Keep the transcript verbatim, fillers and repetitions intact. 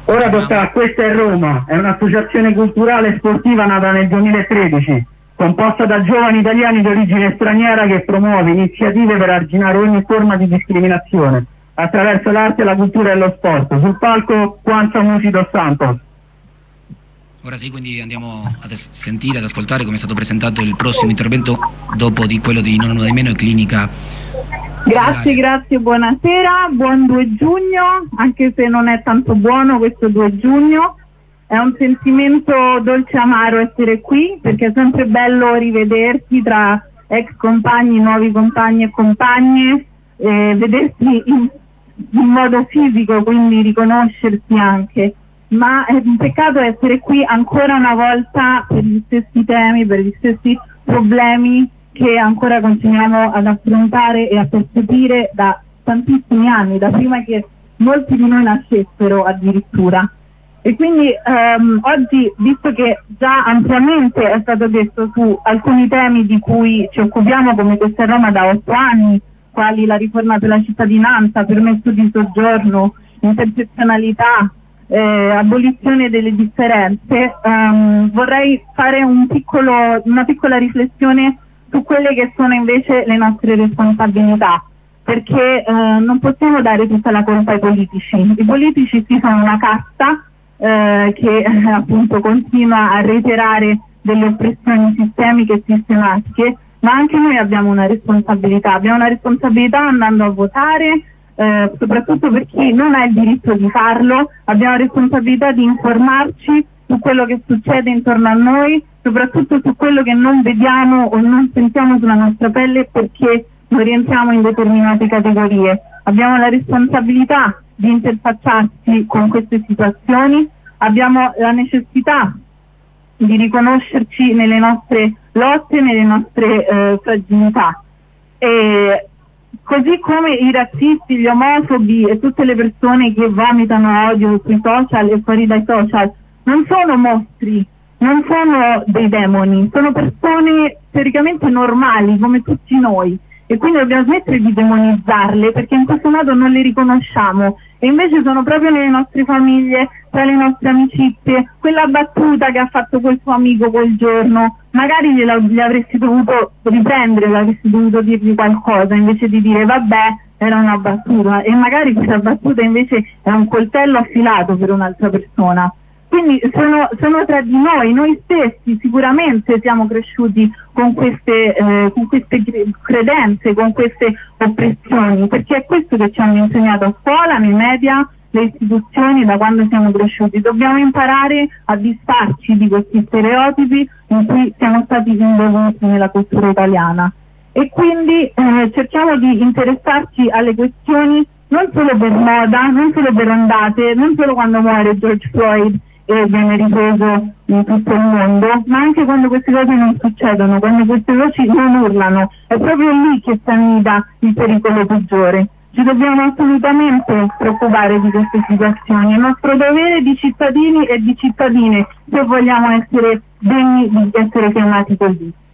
Ora tocca, questa è Roma, è un'associazione culturale e sportiva nata nel duemilatredici, composta da giovani italiani di origine straniera che promuove iniziative per arginare ogni forma di discriminazione attraverso l'arte, la cultura e lo sport. Sul palco Juan Samusi dos Santos. Ora sì, quindi andiamo a sentire, ad ascoltare come è stato presentato il prossimo intervento dopo di quello di Non Uno Dei Meno e Clinica. Grazie, grazie, buonasera, buon due giugno, anche se non è tanto buono questo due giugno, è un sentimento dolce amaro essere qui, perché è sempre bello rivedersi tra ex compagni, nuovi compagni e compagne, eh, vedersi in, in modo fisico, quindi riconoscersi anche, ma è un peccato essere qui ancora una volta per gli stessi temi, per gli stessi problemi che ancora continuiamo ad affrontare e a percepire da tantissimi anni, da prima che molti di noi nascessero addirittura. E quindi ehm, oggi, visto che già ampiamente è stato detto su alcuni temi di cui ci occupiamo come Questa è Roma da otto anni, quali la riforma per la cittadinanza, permesso di soggiorno, intersezionalità, eh, abolizione delle differenze, ehm, vorrei fare un piccolo, una piccola riflessione su quelle che sono invece le nostre responsabilità, perché eh, non possiamo dare tutta la colpa ai politici. I politici sì sono una casta eh, che eh, appunto continua a reiterare delle oppressioni sistemiche e sistematiche, ma anche noi abbiamo una responsabilità, abbiamo una responsabilità andando a votare, eh, soprattutto per chi non ha il diritto di farlo, abbiamo la responsabilità di informarci su quello che succede intorno a noi, soprattutto su quello che non vediamo o non sentiamo sulla nostra pelle perché non rientriamo in determinate categorie. Abbiamo la responsabilità di interfacciarsi con queste situazioni, abbiamo la necessità di riconoscerci nelle nostre lotte, nelle nostre eh, fragilità. E così come i razzisti, gli omofobi e tutte le persone che vomitano odio sui social e fuori dai social non sono mostri, non sono dei demoni, sono persone teoricamente normali come tutti noi e quindi dobbiamo smettere di demonizzarle perché in questo modo non le riconosciamo e invece sono proprio nelle nostre famiglie, tra le nostre amicizie, quella battuta che ha fatto quel suo amico quel giorno, magari gliela, gli avresti dovuto riprendere, avresti dovuto dirgli qualcosa invece di dire vabbè era una battuta e magari questa battuta invece è un coltello affilato per un'altra persona. Quindi sono, sono tra di noi, noi stessi sicuramente siamo cresciuti con queste, eh, con queste credenze, con queste oppressioni, perché è questo che ci hanno insegnato a scuola, nei media, le istituzioni da quando siamo cresciuti. Dobbiamo imparare a disfarci di questi stereotipi in cui siamo stati involuti nella cultura italiana. E quindi eh, cerchiamo di interessarci alle questioni non solo per moda, non solo per ondate, non solo quando muore George Floyd e viene ripreso in tutto il mondo, ma anche quando queste cose non succedono, quando queste voci non urlano, è proprio lì che si annida il pericolo peggiore. Ci dobbiamo assolutamente preoccupare di queste situazioni, è nostro dovere di cittadini e di cittadine se vogliamo essere degni di essere chiamati così.